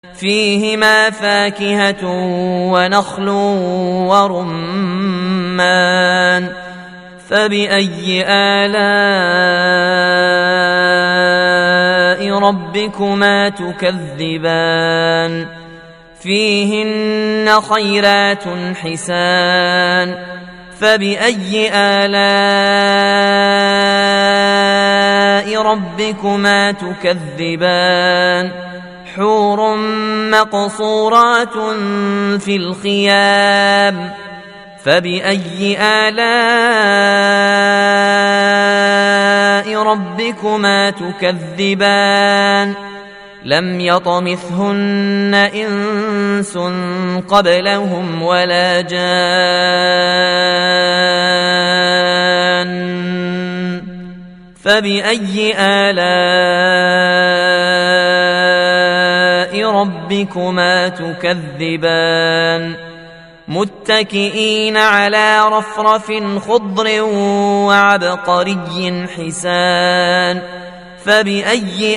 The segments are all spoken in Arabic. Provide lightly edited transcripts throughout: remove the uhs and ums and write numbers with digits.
فيهما فاكهة ونخل ورمان فبأي آلاء ربكما تكذبان فيهن خيرات حسان فبأي آلاء ربكما تكذبان حور مقصورات في الخيام فبأي آلاء ربكما تكذبان لم يطمثهن إنس قبلهم ولا جان فبأي آلاء ربكما تكذبان متكئين على رفرف خضر وعبقري حسان فبأي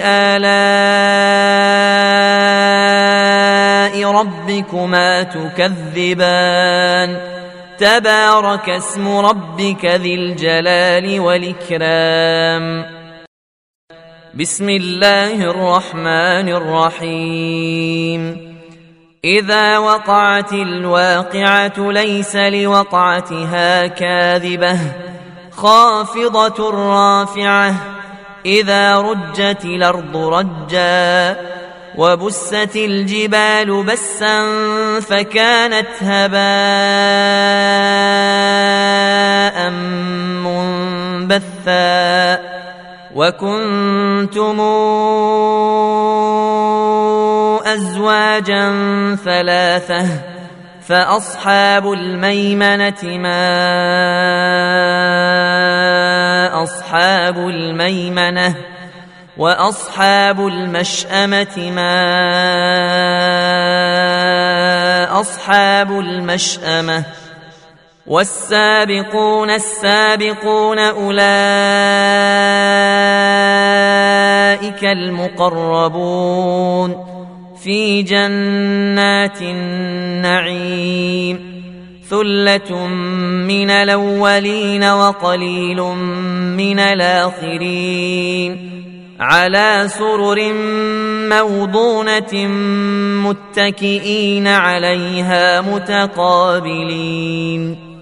آلاء ربكما تكذبان تبارك اسم ربك ذي الجلال والإكرام بسم الله الرحمن الرحيم إذا وقعت الواقعة ليس لوقعتها كاذبة خافضة رافعة إذا رجت الأرض رجا وبست الجبال بسا فكانت هباء منبثا وكنتم أزواجا ثلاثة فأصحاب الميمنة ما أصحاب الميمنة وأصحاب المشأمة ما أصحاب المشأمة والسابقون السابقون أولئك المقربون في جنات النعيم ثلة من الأولين وقليل من الآخرين على سرر موضونة متكئين عليها متقابلين